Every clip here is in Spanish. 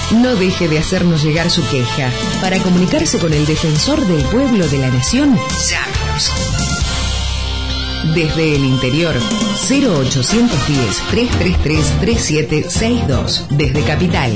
no deje de hacernos llegar su queja. Para comunicarse con el Defensor del Pueblo de la Nación, llámenos. Desde el interior, 0810-333-3762. Desde Capital,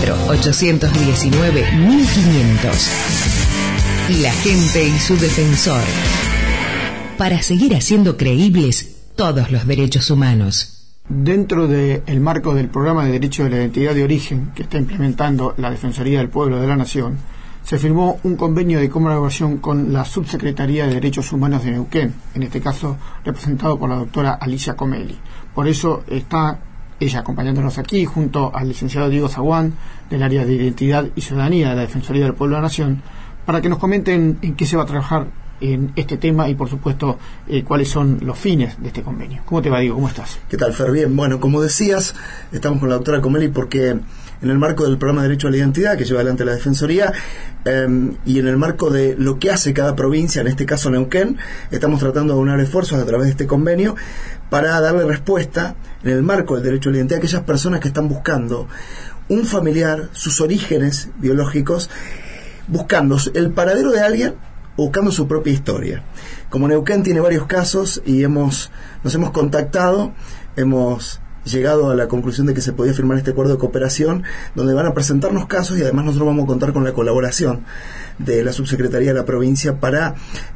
4-819-1500. La gente y su defensor. Para seguir haciendo creíbles todos los derechos humanos. Dentro del marco del programa de Derecho de la Identidad de Origen que está implementando la Defensoría del Pueblo de la Nación, se firmó un convenio de colaboración con la Subsecretaría de Derechos Humanos de Neuquén, en este caso representado por la doctora Alicia Comelli. Por eso está ella acompañándonos aquí, junto al licenciado Diego Zaguán, del área de Identidad y Ciudadanía de la Defensoría del Pueblo de la Nación, para que nos comenten en qué se va a trabajar en este tema y, por supuesto, cuáles son los fines de este convenio. ¿Cómo te va, Diego? ¿Cómo estás? ¿Qué tal, Fer? Bien. Bueno, como decías, estamos con la doctora Comelli porque en el marco del programa de Derecho a la Identidad que lleva adelante la Defensoría y en el marco de lo que hace cada provincia, en este caso Neuquén, estamos tratando de unar esfuerzos a través de este convenio para darle respuesta en el marco del derecho a la identidad a aquellas personas que están buscando un familiar, sus orígenes biológicos, buscando el paradero de alguien, buscando su propia historia. Como Neuquén tiene varios casos y nos hemos contactado, hemos llegado a la conclusión de que se podía firmar este acuerdo de cooperación donde van a presentarnos casos y además nosotros vamos a contar con la colaboración de la Subsecretaría de la provincia para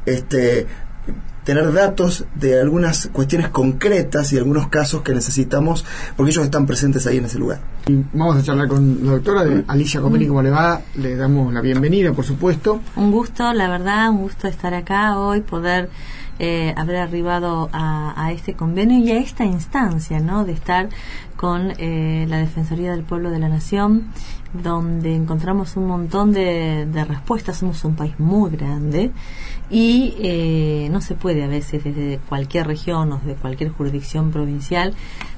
tener datos de algunas cuestiones concretas y algunos casos que necesitamos porque ellos están presentes ahí en ese lugar. Vamos a charlar con la doctora Alicia Comelli. ¿Cómo le va? Le damos la bienvenida, por supuesto. Un gusto, la verdad, un gusto estar acá hoy, poder haber arribado a este convenio y a esta instancia, ¿no?, de estar con la Defensoría del Pueblo de la Nación, donde encontramos un montón de respuestas. Somos un país muy grande y no se puede a veces desde cualquier región o desde cualquier jurisdicción provincial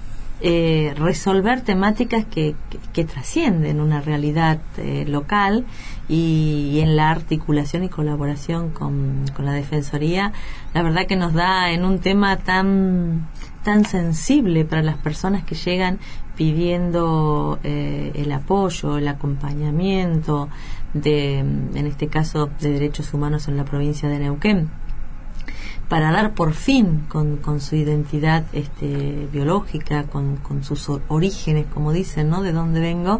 resolver temáticas que trascienden una realidad local, y en la articulación y colaboración con la Defensoría, la verdad que nos da en un tema tan sensible para las personas que llegan pidiendo el apoyo, el acompañamiento en este caso de derechos humanos en la provincia de Neuquén, para dar por fin con su identidad biológica, con sus orígenes, como dicen, ¿no?, de dónde vengo.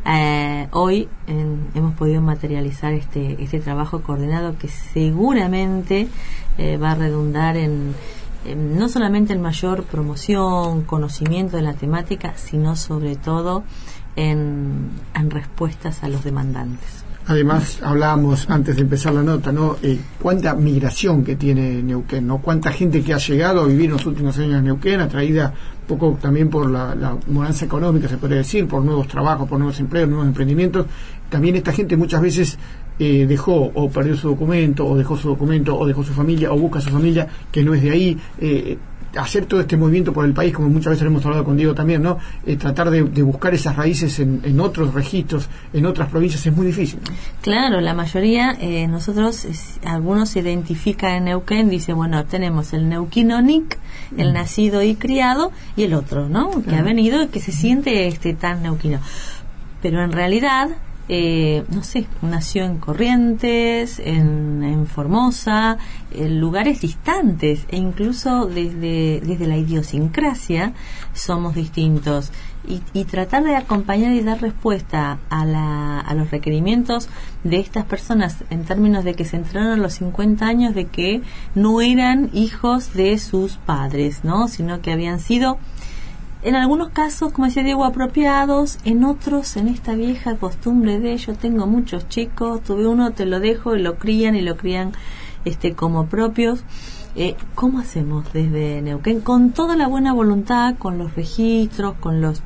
Hoy hemos podido materializar este trabajo coordinado que seguramente va a redundar en no solamente en mayor promoción, conocimiento de la temática, sino sobre todo en respuestas a los demandantes. Además, hablábamos antes de empezar la nota, ¿no? Cuánta migración que tiene Neuquén, ¿no? Cuánta gente que ha llegado a vivir en los últimos años en Neuquén, atraída un poco también por la bonanza económica, se podría decir, por nuevos trabajos, por nuevos empleos, nuevos emprendimientos. También esta gente muchas veces dejó o perdió su documento, o dejó su documento, o dejó su familia, o busca a su familia que no es de ahí. Hacer todo este movimiento por el país, como muchas veces hemos hablado con Diego también, ¿no? Tratar de buscar esas raíces en otros registros, en otras provincias, es muy difícil, ¿no? Claro, la mayoría, algunos se identifican en Neuquén, dice, bueno, tenemos el neuquinonic, el nacido y criado, y el otro, ¿no?, que ha venido y que se siente tan neuquino. Pero en realidad, nació en Corrientes, en Formosa, en lugares distantes, e incluso desde la idiosincrasia somos distintos, y tratar de acompañar y dar respuesta a los requerimientos de estas personas en términos de que se enteraron a los 50 años de que no eran hijos de sus padres, ¿no?, sino que habían sido, en algunos casos, como decía Diego, apropiados, en otros, en esta vieja costumbre de yo tengo muchos chicos, tuve uno, te lo dejo, y lo crían como propios. ¿Cómo hacemos desde Neuquén? Con toda la buena voluntad, con los registros, con los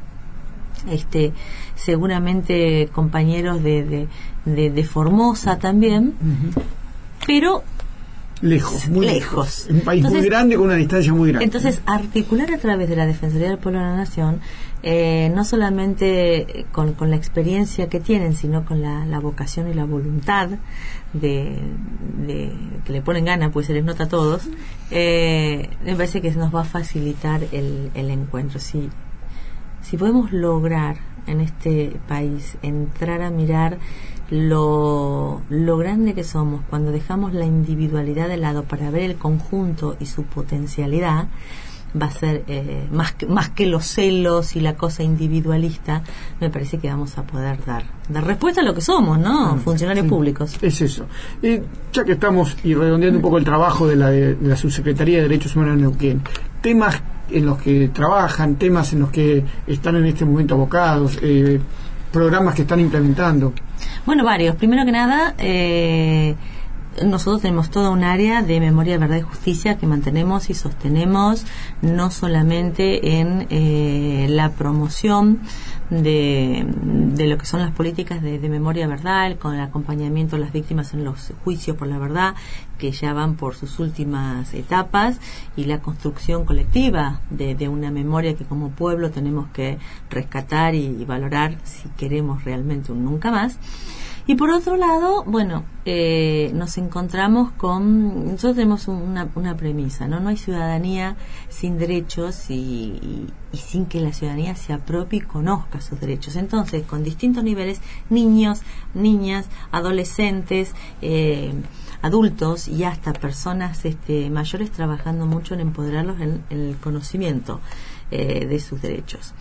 seguramente compañeros de Formosa también, pero muy lejos. Un país muy grande, con una distancia muy grande. Entonces, articular a través de la Defensoría del Pueblo de la Nación, no solamente con la experiencia que tienen, sino con la vocación y la voluntad de que le ponen ganas, pues se les nota a todos, me parece que nos va a facilitar el encuentro. Si podemos lograr en este país, entrar a mirar lo grande que somos cuando dejamos la individualidad de lado para ver el conjunto y su potencialidad, va a ser más que los celos y la cosa individualista. Me parece que vamos a poder dar respuesta a lo que somos, ¿no? Funcionarios públicos. Es eso. Ya que estamos y redondeando un poco el trabajo de la Subsecretaría de Derechos Humanos de Neuquén, temas en los que trabajan, temas en los que están en este momento abocados, programas que están implementando. Bueno, varios. Primero que nada, nosotros tenemos toda un área de memoria, verdad y justicia que mantenemos y sostenemos, no solamente en la promoción de lo que son las políticas de memoria, verdad, con el acompañamiento a las víctimas en los juicios por la verdad, que ya van por sus últimas etapas, y la construcción colectiva de una memoria que como pueblo tenemos que rescatar y valorar si queremos realmente un nunca más. Y por otro lado, bueno, nos encontramos con... Nosotros tenemos una premisa, ¿no? No hay ciudadanía sin derechos y sin que la ciudadanía se apropie y conozca sus derechos. Entonces, con distintos niveles, niños, niñas, adolescentes, adultos y hasta personas mayores, trabajando mucho en empoderarlos en el conocimiento de sus derechos.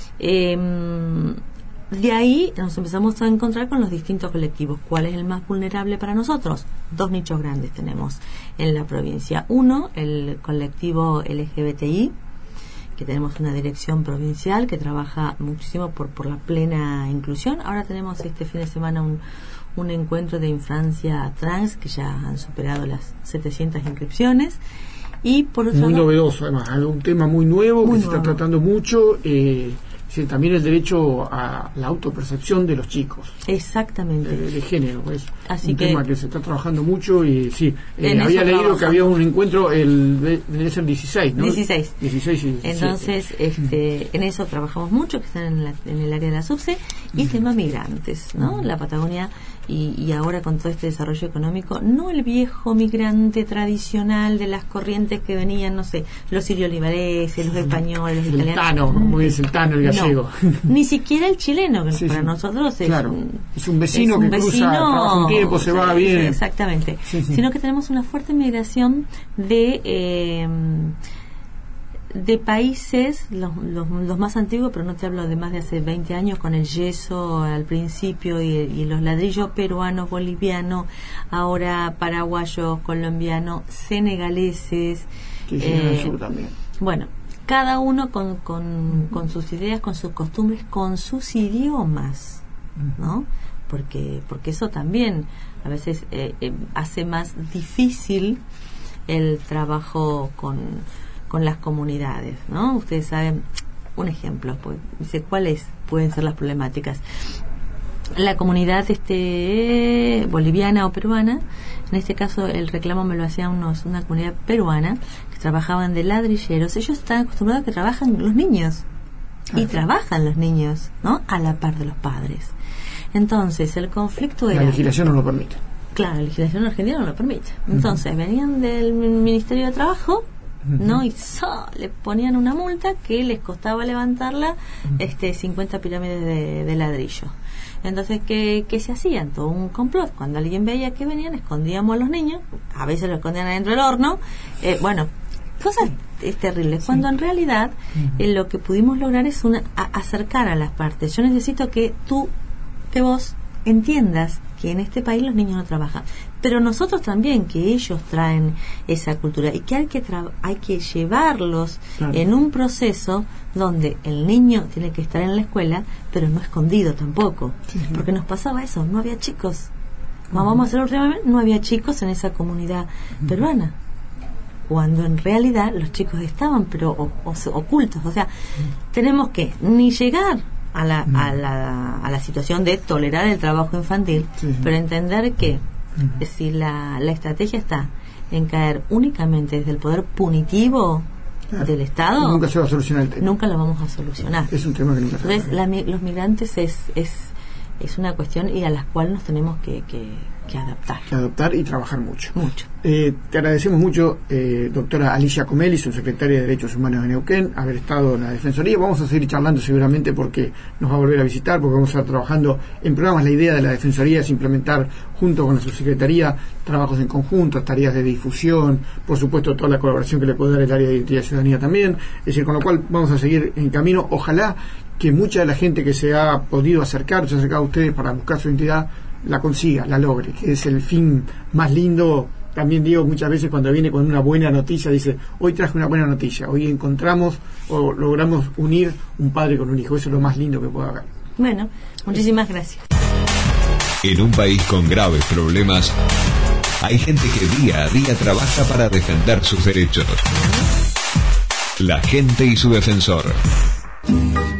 De ahí nos empezamos a encontrar con los distintos colectivos. ¿Cuál es el más vulnerable para nosotros? 2 nichos grandes tenemos en la provincia. Uno, el colectivo LGBTI, que tenemos una dirección provincial que trabaja muchísimo por la plena inclusión. Ahora tenemos este fin de semana un encuentro de infancia trans que ya han superado las 700 inscripciones. Y por otro muy lado, novedoso, además, un tema muy nuevo que se está tratando mucho. Sí, también el derecho a la autopercepción de los chicos. Exactamente. De género. Es así un tema que se está trabajando mucho y sí. Había leído que había un encuentro, debe ser 16, ¿no? 16. 16 y 17. Entonces, en eso trabajamos mucho, que están en el área de la SUBSE, y tema migrantes, ¿no? La Patagonia, y ahora con todo este desarrollo económico, no el viejo migrante tradicional de las corrientes que venían, no sé, los sirio-libaneses, los españoles, los italianos. Tano, como dice el Tano, el gallego. No, ni siquiera el chileno, que para nosotros es, claro, es un vecino que cruza, trabaja un tiempo, se va bien. Exactamente. Sino que tenemos una fuerte migración de países, los más antiguos, pero no te hablo de más de hace 20 años, con el yeso al principio y los ladrillos peruanos, bolivianos, ahora paraguayos, colombianos, senegaleses. También. Bueno, cada uno con sus ideas, con sus costumbres, con sus idiomas, ¿no? Porque eso también a veces hace más difícil el trabajo con las comunidades, ¿no? Ustedes saben, un ejemplo, pues, dice, ¿cuáles pueden ser las problemáticas? La comunidad boliviana o peruana, en este caso el reclamo me lo hacía una comunidad peruana que trabajaban de ladrilleros. Ellos están acostumbrados a que trabajan los niños, y trabajan los niños, ¿no? A la par de los padres. Entonces el conflicto era... La legislación no lo permite. Claro, la legislación argentina no lo permite. Entonces venían del Ministerio de Trabajo, ¿no? Y le ponían una multa que les costaba levantarla 50 pirámides de ladrillo. Entonces, ¿qué se hacían? Todo un complot. Cuando alguien veía que venían, escondíamos a los niños, a veces los escondían adentro del horno, cosas terribles, cuando en realidad lo que pudimos lograr es acercar a las partes. Yo necesito que vos entiendas que en este país los niños no trabajan, pero nosotros también, que ellos traen esa cultura y que hay que llevarlos en un proceso donde el niño tiene que estar en la escuela, pero no escondido tampoco, porque nos pasaba eso, no había chicos. Vamos a hacerlo realmente, no había chicos en esa comunidad peruana, cuando en realidad los chicos estaban, pero ocultos. O sea, tenemos que ni llegar a la situación de tolerar el trabajo infantil, pero entender que si la estrategia está en caer únicamente desde el poder punitivo del Estado, nunca se va a solucionar el tema. Nunca lo vamos a solucionar. Es un tema que nunca se va a solucionar. Entonces, los migrantes es una cuestión y a la cual nos tenemos que adaptar y trabajar mucho. Te agradecemos mucho, doctora Alicia Comelli, subsecretaria de Derechos Humanos de Neuquén, haber estado en la Defensoría. Vamos a seguir charlando seguramente porque nos va a volver a visitar, porque vamos a estar trabajando en programas. La idea de la Defensoría es implementar junto con la subsecretaría trabajos en conjunto, tareas de difusión, por supuesto toda la colaboración que le puede dar el área de identidad y ciudadanía también. Es decir, con lo cual vamos a seguir en camino. Ojalá que mucha de la gente que se ha podido acercar, se ha acercado a ustedes para buscar su identidad, la consiga, la logre, que es el fin más lindo. También digo, muchas veces cuando viene con una buena noticia, dice, hoy traje una buena noticia, hoy encontramos o logramos unir un padre con un hijo. Eso es lo más lindo que puede haber. Bueno, muchísimas gracias. En un país con graves problemas, hay gente que día a día trabaja para defender sus derechos. La gente y su defensor.